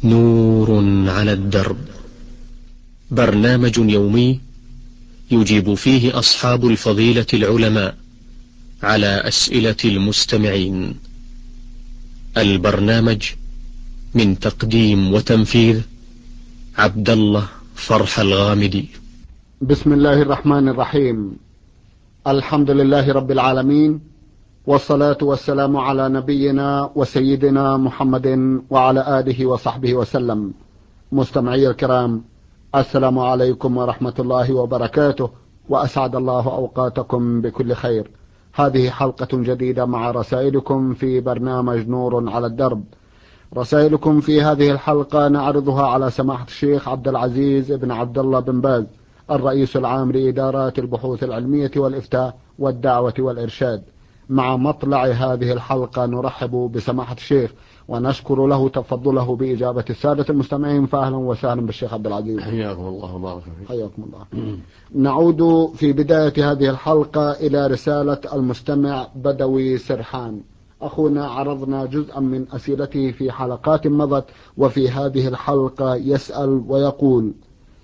نور على الدرب، برنامج يومي يجيب فيه أصحاب الفضيلة العلماء على أسئلة المستمعين. البرنامج من تقديم وتنفيذ عبد الله فرح الغامدي. بسم الله الرحمن الرحيم. الحمد لله رب العالمين، والصلاة والسلام على نبينا وسيدنا محمد وعلى آله وصحبه وسلم. مستمعي الكرام، السلام عليكم ورحمة الله وبركاته، وأسعد الله أوقاتكم بكل خير. هذه حلقة جديدة مع رسائلكم في برنامج نور على الدرب. رسائلكم في هذه الحلقة نعرضها على سماحة الشيخ عبد العزيز بن عبد الله بن باز، الرئيس العام لإدارات البحوث العلمية والإفتاء والدعوة والإرشاد. مع مطلع هذه الحلقة نرحب بسماحة الشيخ ونشكر له تفضله بإجابة السادة المستمعين. فأهلا وسهلا بالشيخ عبد العزيز. حياكم الله وبارك فيك. حياكم الله. نعود في بداية هذه الحلقة إلى رسالة المستمع بدوي سرحان. أخونا عرضنا جزءا من أسئلته في حلقات مضت، وفي هذه الحلقة يسأل ويقول: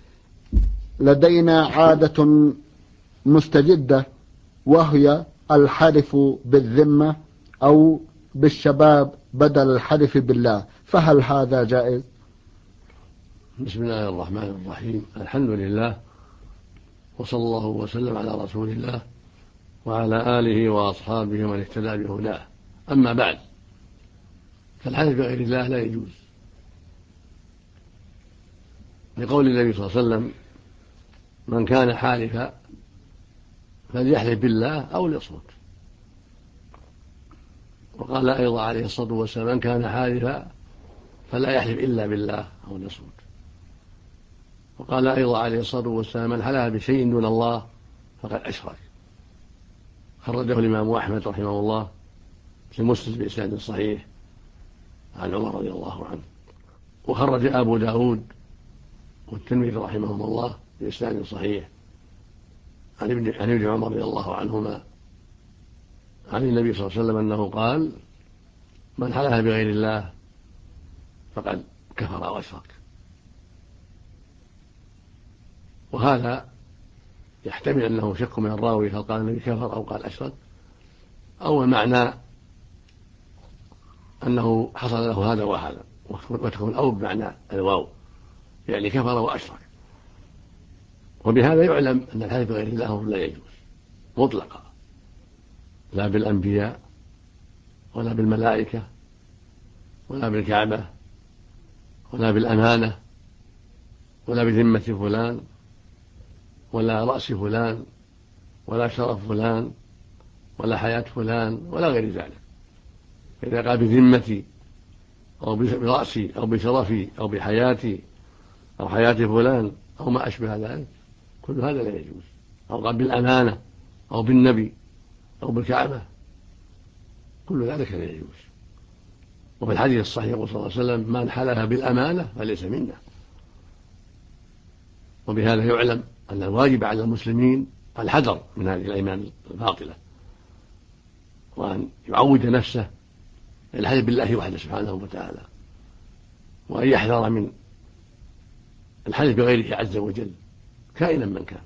لدينا عادة مستجدة، وهي الحلف بالذمة أو بالشباب بدل الحلف بالله، فهل هذا جائز؟ بسم الله الرحمن الرحيم. الحمد لله، وصلى الله وسلم على رسول الله وعلى آله وأصحابه ومن اهتدى بهداه. أما بعد، فالحلف بغير الله لا يجوز، لقول النبي صلى الله عليه وسلم: من كان حالفا فليحلف بالله أو ليصمت. وقال أيضا عليه الصلاة والسلام: من كان حالفا فلا يحلف إلا بالله أو ليصمت. وقال أيضا عليه الصلاة والسلام: من حلف بشيء دون الله فقد أشرك. خرجه الإمام أحمد رحمه الله في مسلم بإسناد صحيح عن عمر رضي الله عنه. وخرج أبو داود والترمذي رحمهم الله بإسناد صحيح عن ابن عمر رضي الله عنهما عن النبي صلى الله عليه وسلم أنه قال: من حلف بغير الله فقد كفر وأشرك. وهذا يحتمل أنه شك من الراوي هل قال النبي كفر أو قال أشرك، أو المعنى أنه حصل له هذا وهذا، وتكون أو بمعنى الواو، يعني كفر وأشرك. وبهذا يعلم أن الحلف بغير الله لا يجوز مطلقا، لا بالأنبياء ولا بالملائكة ولا بالكعبة ولا بالأمانة ولا بذمة فلان ولا رأس فلان ولا شرف فلان ولا حياة فلان ولا غير ذلك. إذا قال بذمتي أو برأسي أو بشرفي أو بحياتي أو حياة فلان أو ما أشبه ذلك، كل هذا لا يجوز. أو قال بالأمانة أو بالنبي أو بالكعبة، كل ذلك لا يجوز. وفي الحديث الصحيح صلى الله عليه وسلم: من حلف بالأمانة فليس منا. وبهذا يعلم أن الواجب على المسلمين الحذر من هذه الأيمان الباطلة، وأن يعود نفسه الحلف بالله وحده سبحانه وتعالى، وأن يحذر من الحلف بغيره عز وجل كائنا من كان.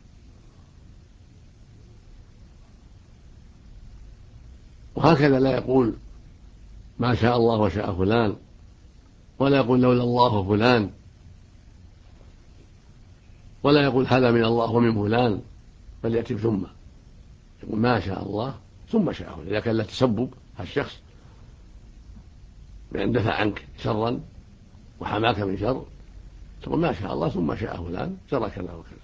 وهكذا لا يقول ما شاء الله وشاء فلان، ولا يقول لولا الله فلان، ولا يقول هذا من الله ومن فلان، بل يأتي ثم يقول ما شاء الله ثم شاء فلان. إذا كان لا تسبب الشخص بأن دفع عنك شرا وحماك من شر، تقول ما شاء الله ثم شاء فلان جرى كذا وكذا.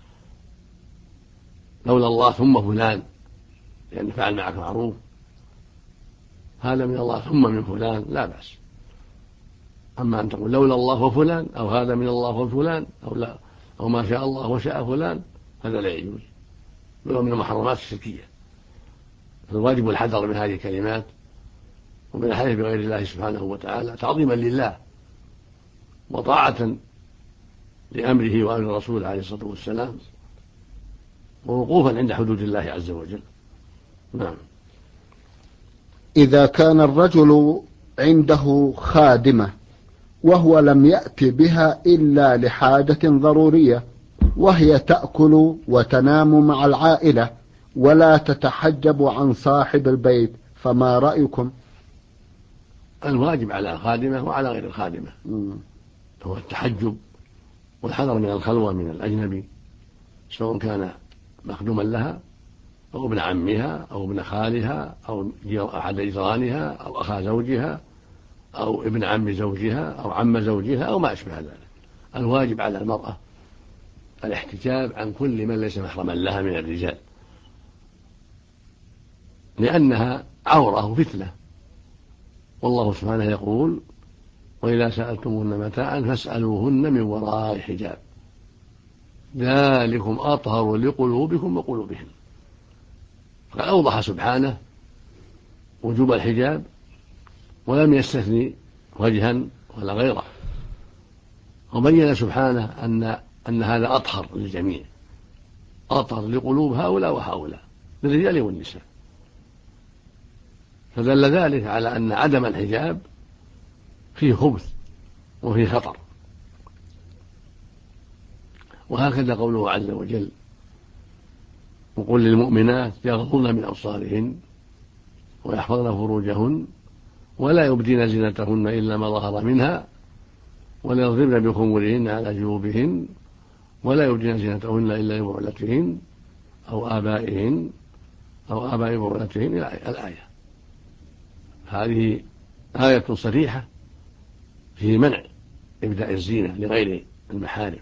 لولا الله ثم فلان لأن فعل معك معروف، هذا من الله ثم من فلان لا بأس. أما أن تقول لولا الله وفلان أو هذا من الله وفلان أو لا أو ما شاء الله وشاء فلان، هذا لا يجوز، بل من المحرمات الشركية. فالواجب الحذر من هذه الكلمات ومن الحلف بغير الله سبحانه وتعالى تعظيما لله وطاعة لأمره وأمر رسوله عليه الصلاة والسلام، ووقوفا عند حدود الله عز وجل. نعم. إذا كان الرجل عنده خادمة وهو لم يأت بها إلا لحاجة ضرورية، وهي تأكل وتنام مع العائلة ولا تتحجب عن صاحب البيت، فما رأيكم؟ الواجب على الخادمة وعلى غير الخادمة هو التحجب والحذر من الخلوة من الأجنبي، سواء كان مخدوما لها أو ابن عمها أو ابن خالها أو أحد جيرانها أو أخا زوجها أو ابن عم زوجها أو عم زوجها أو ما أشبه ذلك. الواجب على المرأة الاحتجاب عن كل من ليس محرما لها من الرجال، لأنها عورة وفتنة، والله سبحانه يقول: وإذا سألتموهن متاعا فاسألوهن من وراء حجاب ذلكم أطهر لقلوبكم وقلوبهن. فقد أوضح سبحانه وجوب الحجاب ولم يستثني وجها ولا غيره، وبين سبحانه أن هذا أطهر للجميع، أطهر لقلوب هؤلاء وهؤلاء، للرجال والنساء. فدل ذلك على أن عدم الحجاب فيه خبث وفيه خطر. وهكذا قوله عز وجل: وقل للمؤمنات يغضضن من أبصارهن ويحفظن فروجهن ولا يبدين زينتهن إلا ما ظهر منها وليضربن بخمرهن على جيوبهن ولا يبدين زينتهن إلا لبعولتهن أو آبائهن أو آباء بعولتهن إلى الآية. هذه آية صريحة في منع إبداء الزينة لغير المحارم.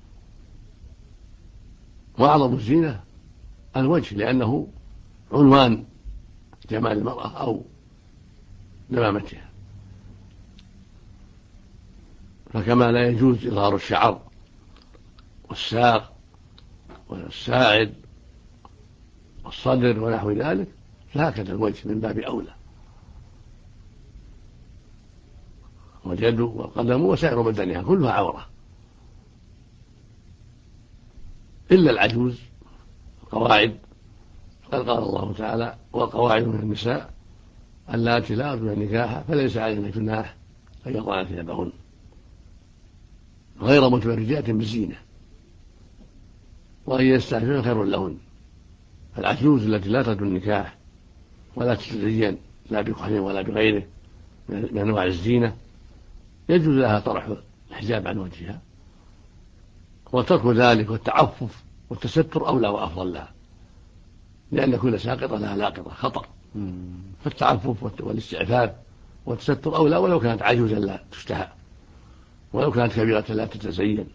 وأعظم الزينة الوجه، لأنه عنوان جمال المرأة أو نمامتها، فكما لا يجوز إظهار الشعر والساق والساعد والصدر ونحو ذلك، فهكذا الوجه من باب أولى، واليد والقدم وسائر بدنها كلها عورة إلا العجوز القواعد. قد قال الله تعالى: والقواعد من النساء اللاتي لا يرجون النكاح فليس عليهن جناح أن يضعن ثيابهن غير متبرجات بالزينة وأن يستعففن خير لهن. العجوز التي لا ترجو النكاح ولا تتزين لا بكحل ولا بغيره من أنواع الزينة يجوز لها طرح الحجاب عن وجهها، وترك ذلك والتعفف والتستر أولى وأفضل لها، لأن كل ساقطة لها لاقطة خطر. فالتعفف والاستعفاف والتستر أولى، ولو كانت عجوزا لا تشتهى، ولو كانت كبيرة لا تتزين،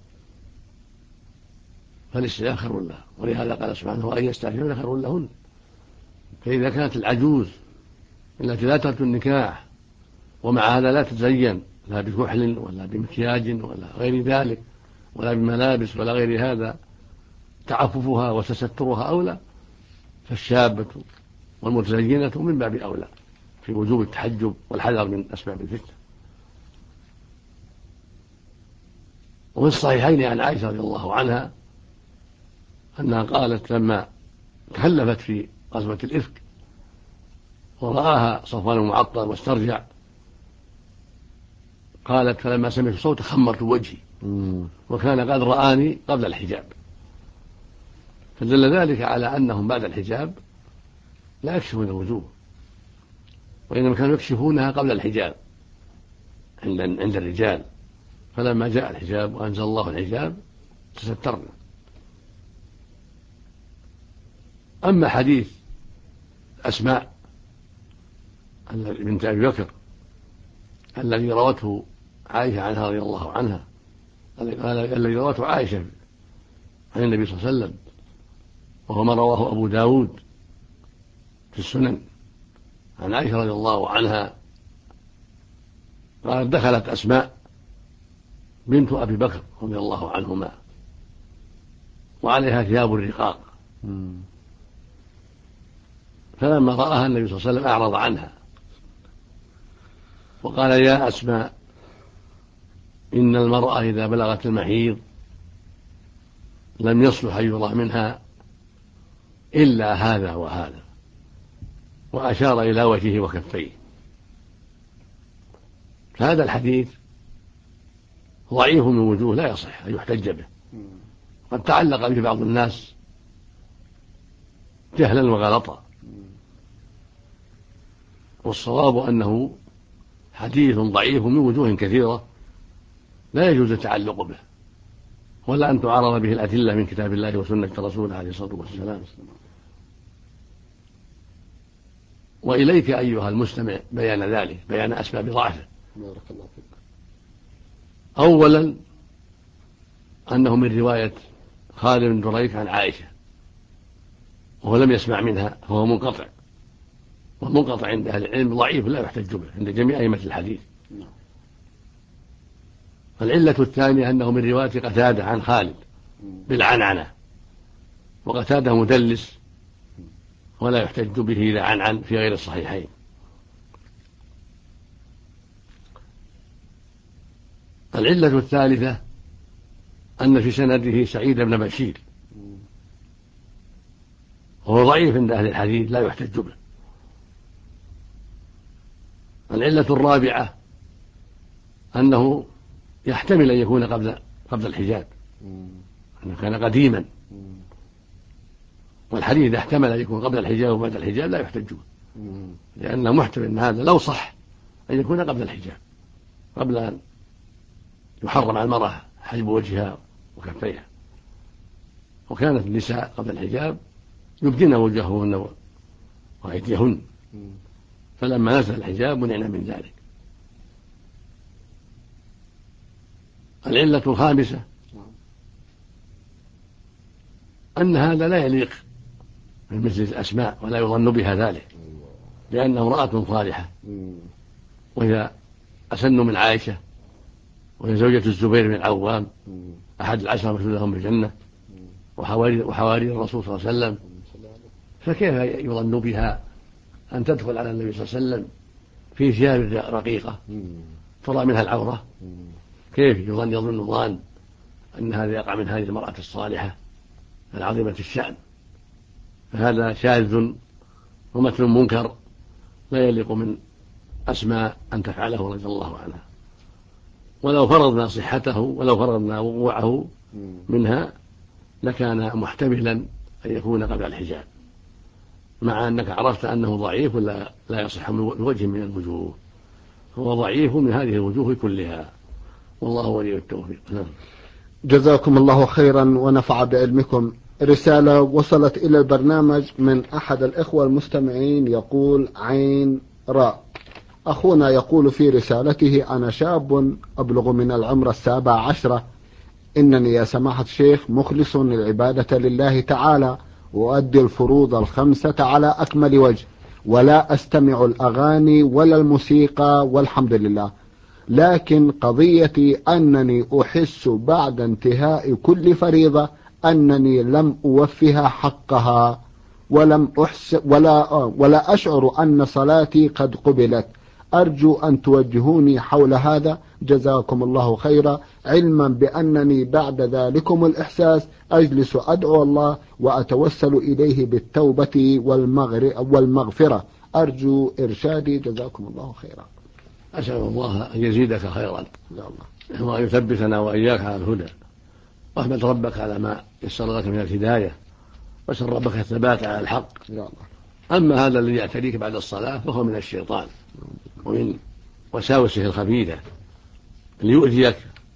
فالاستعفاف خير لها. ولهذا قال سبحانه: وأن يستعففن خير لهن. فإذا كانت العجوز التي لا ترجو النكاح ومع هذا لا تتزين لا بكحل ولا بمكياج ولا غير ذلك ولا بملابس ولا غير هذا، تعففها وتسترها أولى، فالشابة والمتزينة من باب أولى في وجوب التحجب والحذر من أسباب الفتنة. وفي الصحيحين عن عائشة رضي الله عنها أنها قالت لما تخلفت في غزوة الإفك ورآها صفوان المعطل واسترجع، قالت: فلما سمعت صوت خمرت وجهي وكان قد رآني قبل الحجاب. فدل ذلك على أنهم بعد الحجاب لا يكشفون الوجوه، وإنما كانوا يكشفونها قبل الحجاب عند الرجال، فلما جاء الحجاب وأنزل الله الحجاب تسترنا. أما حديث أسماء بنت أبي بكر الذي روته عائشة عنها رضي الله عنها، الذي روته عائشة عن النبي صلى الله عليه وسلم، وهو ما رواه أبو داود في السنن عن عائشة رضي الله عنها قالت: دخلت أسماء بنت أبي بكر رضي الله عنهما وعليها ثياب الرقاق، فلما رآها النبي صلى الله عليه وسلم أعرض عنها وقال: يا أسماء، إن المرأة إذا بلغت المحيض لم يصلح أن يرى منها إلا هذا وهذا، وأشار إلى وجهه وكفيه. فهذا الحديث ضعيف من وجوه لا يصح أن يحتج به، قد تعلق به بعض الناس جهلا وغلطا، والصواب أنه حديث ضعيف من وجوه كثيرة لا يجوز التعلق به، ولا أن تعارض به الأدلة من كتاب الله وسنة رسوله عليه الصلاة والسلام. وإليك أيها المستمع بيان ذلك، بيان أسباب ضعفه. أولا أنه من رواية خالد بن دريك عن عائشة وهو لم يسمع منها، فهو منقطع، والمنقطع عند أهل العلم ضعيف لا يحتج به عند جميع أئمة الحديث. العلة الثانية أنه من رواية قتادة عن خالد بالعنعنة، وقتادة مدلس ولا يحتج به إذا عنعن في غير الصحيحين. العلة الثالثة أن في سنده سعيد بن بشير وهو ضعيف عند أهل الحديث لا يحتج به. العلة الرابعة أنه يحتمل أن يكون قبل الحجاب، أنه كان قديما، والحديث إذا احتمل أن يكون قبل الحجاب وبعد الحجاب لا يحتج به، لأنه محتمل أن هذا لو صح أن يكون قبل الحجاب، قبل أن يحرم على المرأة حجب وجهها وكفيها، وكانت النساء قبل الحجاب يبدين وجوههن وأيديهن، فلما نزل الحجاب منعنا من ذلك. العلة الخامسة أن هذا لا يليق من مثل الأسماء ولا يظن بها ذلك، لأنه امرأة صالحة وهي أسن من عائشة، وهي زوجة الزبير بن العوام أحد العشرة المبشورين لهم بالجنة وحواري الرسول صلى الله عليه وسلم، فكيف يظن بها أن تدخل على النبي صلى الله عليه وسلم في ثياب رقيقة ترى منها العورة؟ كيف يظن ظان أن هذا يقع من هذه المرأة الصالحة العظيمة الشأن؟ فهذا شاذ ومثل منكر لا يليق من أسماء أن تفعله رضي الله عنها. ولو فرضنا صحته ولو فرضنا وقوعه منها لكان محتملا أن يكون قبل الحجاب، مع أنك عرفت أنه ضعيف ولا لا يصح بوجه من الوجوه، هو ضعيف من هذه الوجوه كلها، والله ولي التوفيق. جزاكم الله خيرا ونفع بعلمكم. رسالة وصلت إلى البرنامج من أحد الإخوة المستمعين يقول عين راء. أخونا يقول في رسالته: أنا شاب أبلغ من العمر 17، إنني يا سماحة الشيخ مخلص العبادة لله تعالى، وأؤدي الفروض ال5 على أكمل وجه، ولا أستمع الأغاني ولا الموسيقى والحمد لله. لكن قضيتي أنني أحس بعد انتهاء كل فريضة أنني لم أوفها حقها، ولا أشعر أن صلاتي قد قبلت. أرجو أن توجهوني حول هذا، جزاكم الله خيرا، علما بأنني بعد ذلكم الإحساس أجلس أدعو الله وأتوسل إليه بالتوبة والمغفرة. أرجو إرشادي، جزاكم الله خيرا. أسأل الله أن يزيدك خيرا وأن يثبتنا وإياك على الهدى، واحمد ربك على ما يسر لك من الهداية، واسأل ربك الثبات على الحق. أما هذا الذي يعتريك بعد الصلاة فهو من الشيطان ومن وساوسه الخبيثة ليؤذيك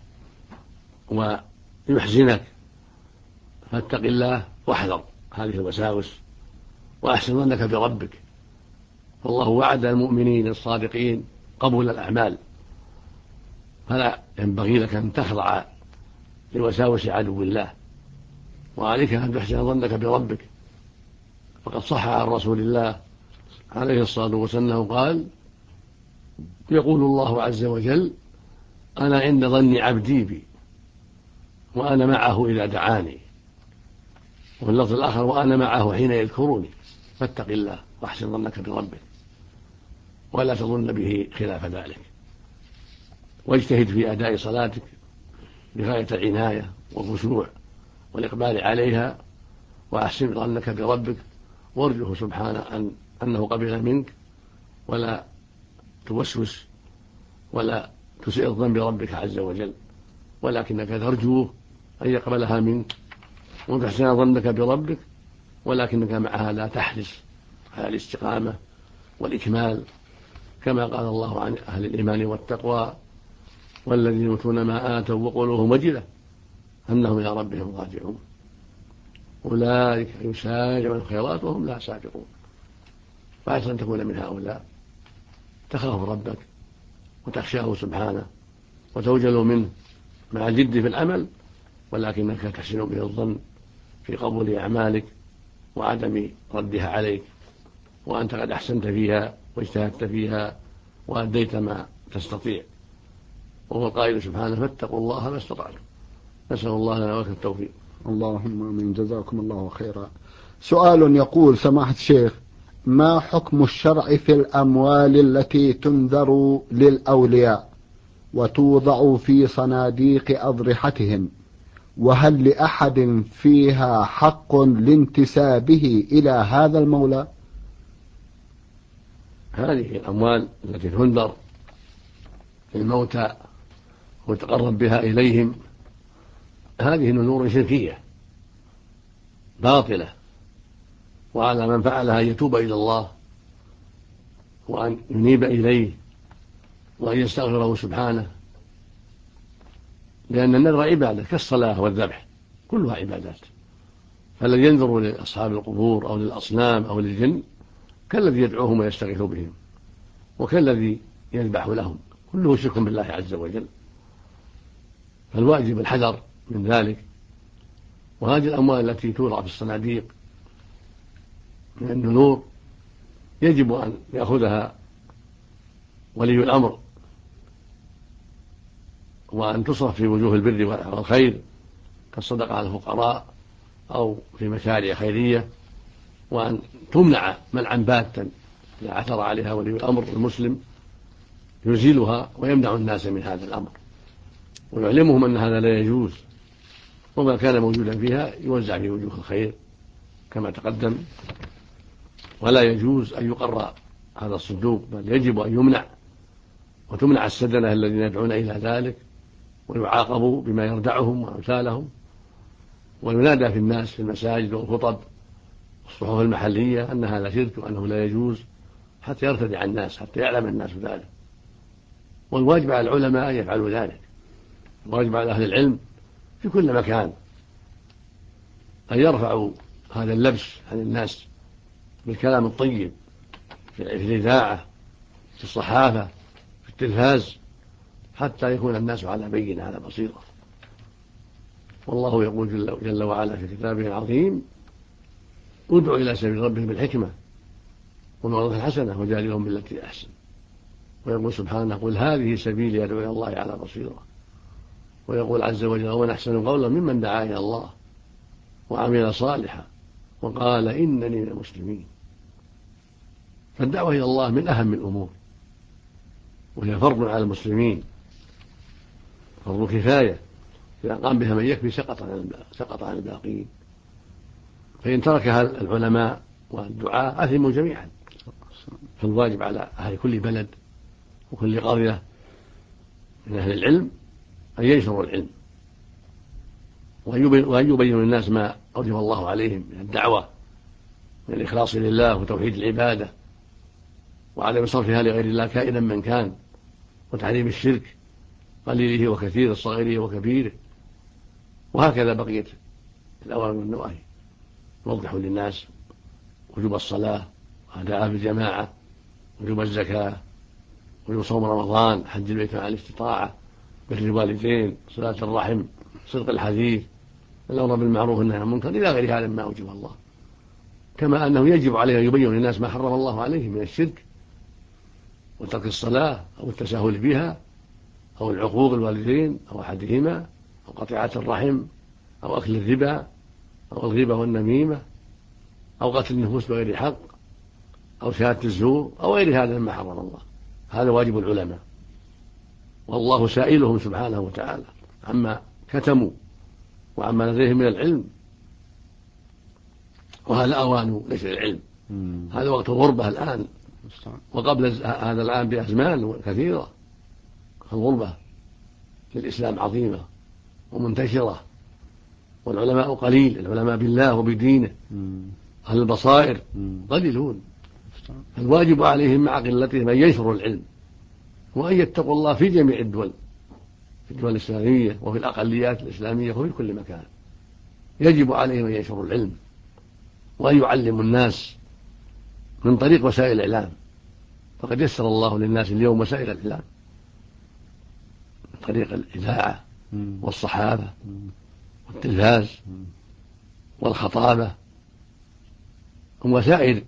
ويحزنك، فاتق الله واحذر هذه الوساوس، وأحسن ظنك بربك، فالله وعد المؤمنين الصادقين قبول الأعمال، فلا ينبغي لك أن تخضع لوساوس عدو الله، وعليك أن تحسن ظنك بربك. فقد صح عن رسول الله عليه الصلاة والسلام قال: يقول الله عز وجل: أنا عند ظن عبدي بي وأنا معه إذا دعاني، وفي اللفظ الآخر: وأنا معه حين يذكرني. فاتق الله واحسن ظنك بربك، ولا تظن به خلاف ذلك، واجتهد في أداء صلاتك بغاية العناية والخشوع والإقبال عليها، وأحسن ظنك بربك، وارجه سبحانه أنه قبل منك، ولا توسوس ولا تسيء الظن بربك عز وجل، ولكنك ترجوه أن يقبلها منك وتحسن ظنك بربك، ولكنك معها لا تحرص على الاستقامة والإكمال، كما قال الله عن أهل الإيمان والتقوى: والذين يؤتون ما آتوا وقلوبهم وجلة أنهم إلى ربهم راجعون، أولئك يسارعون الخيرات وهم لا سابقون. فعسى أن تكون من هؤلاء تخاف ربك وتخشاه سبحانه وتوجل منه مع الجد في العمل، ولكنك تحسن به الظن في قبول أعمالك وعدم ردها عليك، وأنت قد أحسنت فيها واجتهدت فيها وأديت ما تستطيع. وهو القائل سبحانه: فاتقوا الله ما استطعتم. نسأل الله لنا ولكم التوفيق. اللهم آمين. جزاكم الله خيرا. سؤال يقول: سماحة الشيخ، ما حكم الشرع في الأموال التي تنذر للأولياء وتوضع في صناديق أضرحتهم، وهل لأحد فيها حق لانتسابه إلى هذا المولى؟ هذه الأموال التي تنذر للموتى وتقرب بها إليهم هذه نذور شركية باطلة، وعلى من فعلها أن يتوب إلى الله وأن ينيب إليه وأن يستغفره سبحانه، لأن النذر عبادة كالصلاة والذبح كلها عبادات. فالذي ينذر لأصحاب القبور أو للأصنام أو للجن كالذي يدعوهم ويستغيث بهم، وكالذي يذبح لهم، كله شرك بالله عز وجل. فالواجب الحذر من ذلك. وهذه الأموال التي توضع في الصناديق من النذور يجب أن يأخذها ولي الأمر، وأن تصرف في وجوه البر والخير كالصدقة على الفقراء أو في مشاريع خيرية، وأن تمنع منعا باتا إذا عثر عليها ولي الأمر المسلم يزيلها ويمنع الناس من هذا الأمر ويعلمهم أن هذا لا يجوز، وما كان موجودا فيها يوزع في وجوه الخير كما تقدم. ولا يجوز أن يقر هذا الصندوق، بل يجب أن يمنع، وتمنع السدنة الذين يدعون إلى ذلك ويعاقبوا بما يردعهم وأمثالهم، وينادى في الناس في المساجد والخطب والصحف المحلية أن هذا شرك وأنه لا يجوز، حتى يرتدع الناس، حتى يعلم الناس ذلك. والواجب على العلماء أن يفعلوا ذلك، الواجب على أهل العلم في كل مكان أن يرفعوا هذا اللبس عن الناس بالكلام الطيب في الإذاعة، في الصحافة، في التلفاز، حتى يكون الناس على بينة على بصيرة. والله يقول جل وعلا في كتابه العظيم: ادع إلى سبيل ربك بالحكمة والموعظة الحسنة وجادلهم بالتي أحسن. ويقول سبحانه: قل هذه سبيلي أدعو إلى الله على بصيرة. ويقول عز وجل: ومن أحسن قولا ممن دعا إلى الله وعمل صالحا وقال إنني من المسلمين. فالدعوة إلى الله من أهم الأمور، وهي فرض على المسلمين، فرض كفاية، إذا قام بها من يكفي سقط عن الباقين. فإن تركها العلماء والدعاء أثموا جميعا. فالواجب على أهل كل بلد وكل قرية من أهل العلم أن ينشروا العلم وأن يبينوا للناس ما أوجب الله عليهم من الدعوة، من الإخلاص لله وتوحيد العبادة وعدم صرفها لغير الله كائنا من كان، وتحريم الشرك قليله وكثيره، صغيره وكبيره. وهكذا بقية الأوامر والنواهي، يوضحوا للناس وجوب الصلاة وأداءها بالجماعة، وجوب الزكاة، وجوب صوم رمضان، حج البيت مع الاستطاعة، بر الوالدين، صلة الرحم، صدق الحديث، الأمر بالمعروف والنهي عن المنكر، إلى غير هذا مما أوجب الله. كما أنه يجب عليه أن يبين للناس ما حرم الله عليهم من الشرك وترك الصلاة أو التساهل بها أو العقوق الوالدين أو أحدهما أو قطيعة الرحم أو أكل الربا أو الغيبة والنميمة أو قتل النفوس بغير حق أو شهادة الزور أو غير هذا مما حرم الله. هذا واجب العلماء، والله سائلهم سبحانه وتعالى عما كتموا وعما لديهم من العلم. وهذا أوان نشر العلم، هذا وقت الغربة الآن، وقبل هذا الآن بأزمان كثيرة الغربة للإسلام عظيمة ومنتشرة، والعلماء قليل، العلماء بالله وبدينه أهل البصائر قليلون. الواجب عليهم مع قلتهم أن ينشروا العلم وأن يتقوا الله في جميع الدول، في الدول الإسلامية وفي الأقليات الإسلامية وفي كل مكان. يجب عليهم أن ينشروا العلم وأن يعلموا الناس من طريق وسائل الإعلام، فقد يسر الله للناس اليوم وسائل الإعلام من طريق الإذاعة والصحافة والتلفاز والخطابة وسائر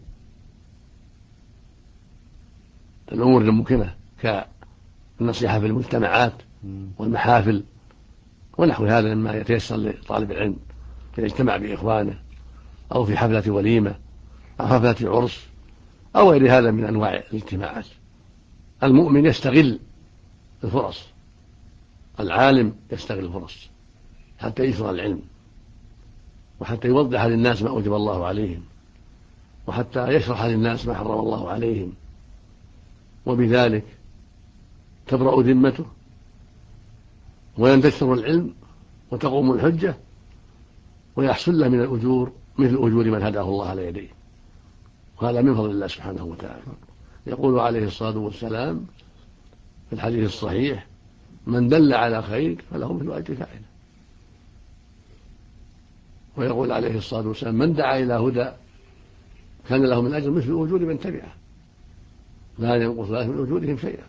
الأمور الممكنة كالنصيحة في المجتمعات والمحافل ونحو هذا مما يتيسر لطالب العلم إذا اجتمع بإخوانه أو في حفلة وليمة أو حفلة عرس أو غير هذا من أنواع الاجتماعات. المؤمن يستغل الفرص، العالم يستغل الفرص حتى يشرع العلم وحتى يوضح للناس ما أوجب الله عليهم وحتى يشرح للناس ما حرم الله عليهم، وبذلك تبرأ ذمته وينتشر العلم وتقوم الحجة ويحصل له من الأجور مثل أجور من هداه الله على يديه، وهذا من فضل الله سبحانه وتعالى. يقول عليه الصلاة والسلام في الحديث الصحيح: من دل على خير فله مثل أجر فاعله. ويقول عليه الصلاة والسلام: من دعا إلى هدى كان له من أجر مثل أجور من تبعه لا ينقص ذلك من أجورهم شيئا.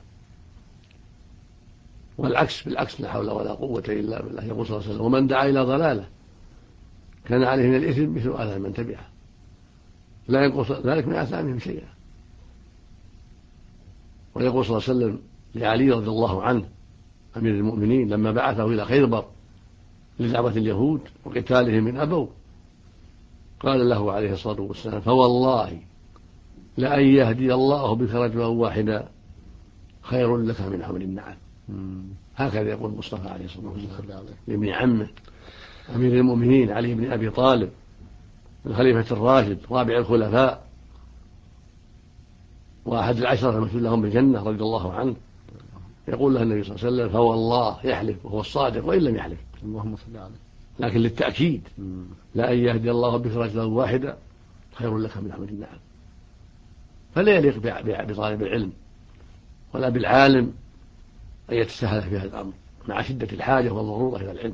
والعكس بالعكس، لا حول ولا قوة إلا بالله. يقول صلى الله عليه وسلم: ومن دعا إلى ضلالة كان عليه من الإثم مثل آثام من تبعه لا ينقص ذلك من آثامهم شيئا. ويقول صلى الله عليه وسلم لعلي رضي الله عنه أمير المؤمنين لما بعثه إلى خيبر لدعوة اليهود وقتالهم من أبوا، قال له عليه الصلاة والسلام: فوالله لأن يهدي الله بك رجلا واحدا خير لك من حمر النعم. هكذا يقول المصطفى عليه الصلاة والسلام لابن عمه أمير المؤمنين علي بن أبي طالب الخليفة الراشد رابع الخلفاء وأحد العشرة المشهود لهم بالجنة رضي الله عنه. يقول له النبي صلى الله عليه وسلم: فوالله، يحلف وهو الصادق وإن لم يحلف، اللهم صل عليه، لكن للتأكيد: لأن يهدي الله بك رجلا واحدا خير لك من حمر النعم. فلا يليق بطالب العلم ولا بالعالم أن يتساهل في هذا الأمر مع شدة الحاجة والضرورة إلى العلم،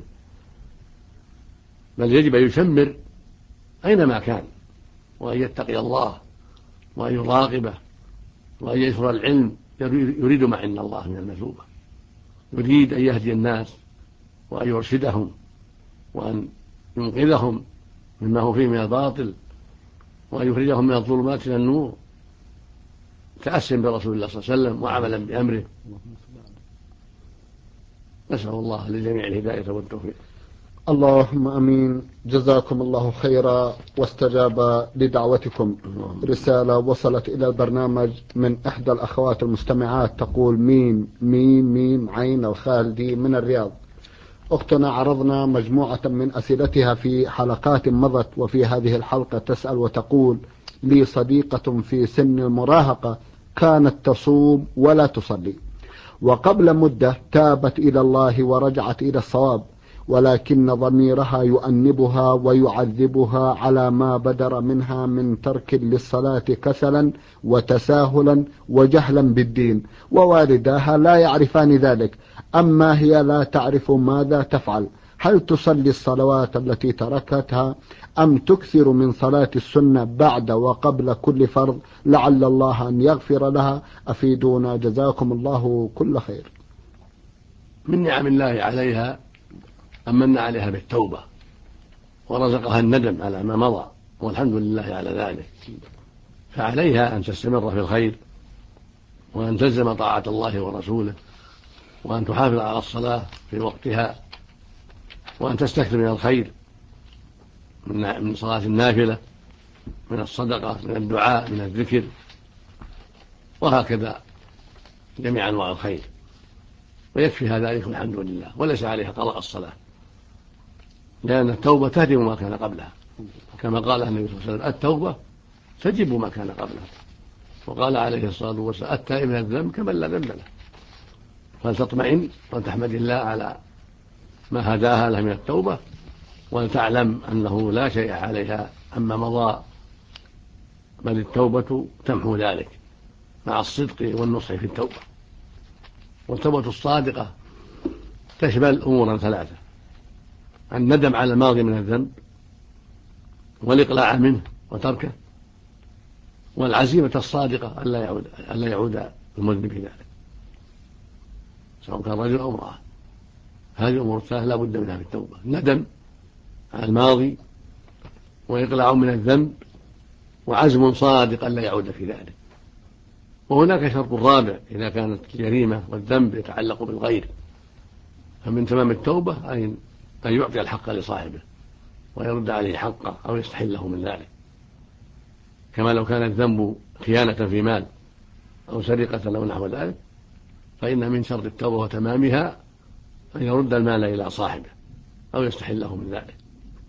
بل يجب أن يشمر أينما كان وأن يتقي الله وأن يراقبه وأن ينشر العلم. يريد ما عند الله من المثوبة، يريد أن يهدي الناس وأن يرشدهم وأن ينقذهم مما هو فيه من الباطل وأن يخرجهم من الظلمات إلى النور، تأسيا برسول الله صلى الله عليه وسلم وعملا بأمره. نسأل الله للجميع الهداية والتوفيق. اللهم أمين. جزاكم الله خيرا واستجاب لدعوتكم. رسالة وصلت إلى البرنامج من إحدى الأخوات المستمعات تقول: ميم ميم ميم عين الخالدي من الرياض. أختنا عرضنا مجموعة من أسئلتها في حلقات مضت، وفي هذه الحلقة تسأل وتقول: لي صديقة في سن المراهقة كانت تصوم ولا تصلي، وقبل مدة تابت إلى الله ورجعت إلى الصواب، ولكن ضميرها يؤنبها ويعذبها على ما بدر منها من ترك للصلاة كسلا وتساهلا وجهلا بالدين، ووالداها لا يعرفان ذلك، أما هي لا تعرف ماذا تفعل. هل تصلي الصلوات التي تركتها أم تكثر من صلاة السنة بعد وقبل كل فرض لعل الله أن يغفر لها؟ أفيدونا جزاكم الله كل خير. من نعم الله عليها أمن عليها بالتوبة ورزقها الندم على ما مضى، والحمد لله على ذلك. فعليها أن تستمر في الخير وأن تلزم طاعة الله ورسوله وأن تحافظ على الصلاة في وقتها وأن تستكثر من الخير من صلاة النافلة، من الصدقة، من الدعاء، من الذكر، وهكذا جميع أنواع الخير، ويكفيها ذلك والحمد لله. وليس عليها قضاء الصلاة، لأن التوبة تهدم ما كان قبلها، كما قال النبي صلى الله عليه وسلم: التوبة تجب ما كان قبلها. وقال عليه الصلاة والسلام: التائب من الذنب كمن لا ذنب له. فلتطمئن وتحمد الله على ما هداها له من التوبة، ولتعلم أنه لا شيء عليها أما مضى، بل التوبة تمحو ذلك مع الصدق والنصح في التوبة. والتوبة الصادقة تشمل أمورا ثلاثة: الندم على الماضي من الذنب، والإقلاع منه وتركه، والعزيمة الصادقة ألا يعود المذنب في ذلك، سواء كان رجل أو امرأة. هذه الأمور الثلاثة لا بد منها في التوبة: الندم على الماضي، وإقلاع من الذنب، وعزم صادق ألا يعود في ذلك. وهناك شرط رابع إذا كانت الجريمة والذنب يتعلق بالغير، فمن تمام التوبة أن يعطي الحق لصاحبه ويرد عليه حقه أو يستحله من ذلك، كما لو كان الذنب خيانة في مال أو سرقة أو نحو ذلك، فإن من شرط التوبة وتمامها أن يرد المال إلى صاحبه أو يستحله من ذلك.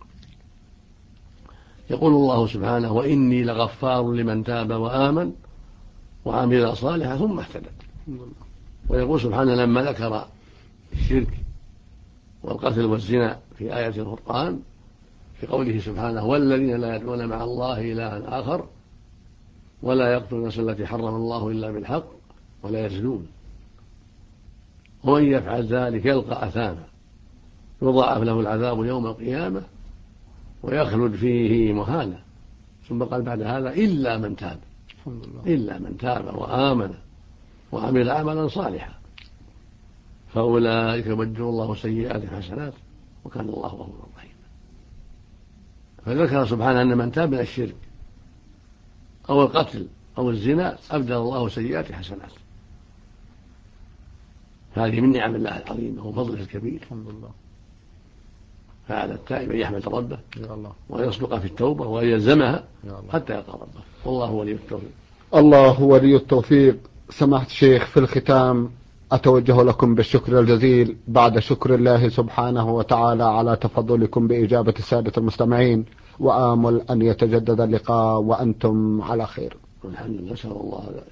يقول الله سبحانه: وإني لغفار لمن تاب وآمن وعمل صالحا ثم اهتدى. ويقول سبحانه لما ذكر الشرك والقتل والزنا في آية القرآن في قوله سبحانه: والذين لا يدعون مع الله إلها آخر ولا يقتلون النفس التي حرم الله إلا بالحق ولا يزنون ومن يفعل ذلك يلقى أثاما يضاعف له العذاب يوم القيامة ويخلد فيه مهانا. ثم قال بعد هذا: إلا من تاب وآمن وعمل عملا صالحا فأولئك يبدل الله سيئات حسنات وكان الله غفورا رحيما. فذكر سبحانه أن من تاب من الشرك أو القتل أو الزنا أبدل الله سيئات حسنات. هذه من نعم الله العظيمة وفضله الكبير. الحمد لله. فعلى التائب أن يحمد ربه ويصدق في التوبة ويلزمها حتى يلقى ربه، والله ولي التوفيق. الله ولي التوفيق. سماحة الشيخ، في الختام أتوجه لكم بالشكر الجزيل بعد شكر الله سبحانه وتعالى على تفضلكم بإجابة السادة المستمعين، وآمل أن يتجدد اللقاء وأنتم على خير. الحمد لله، نسأل الله ذلك.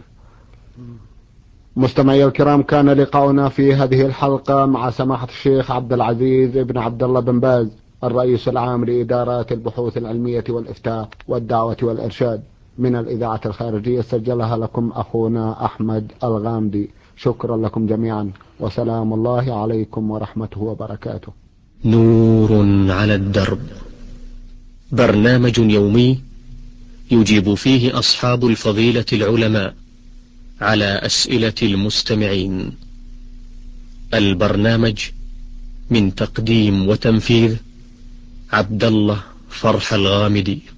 مستمعي الكرام، كان لقاؤنا في هذه الحلقة مع سماحة الشيخ عبد العزيز بن عبد الله بن باز، الرئيس العام لإدارات البحوث العلمية والإفتاء والدعوة والإرشاد من الإذاعة الخارجية، سجلها لكم أخونا أحمد الغامدي. شكرا لكم جميعا، وسلام الله عليكم ورحمته وبركاته. نور على الدرب، برنامج يومي يجيب فيه أصحاب الفضيلة العلماء على أسئلة المستمعين. البرنامج من تقديم وتنفيذ عبد الله فرح الغامدي.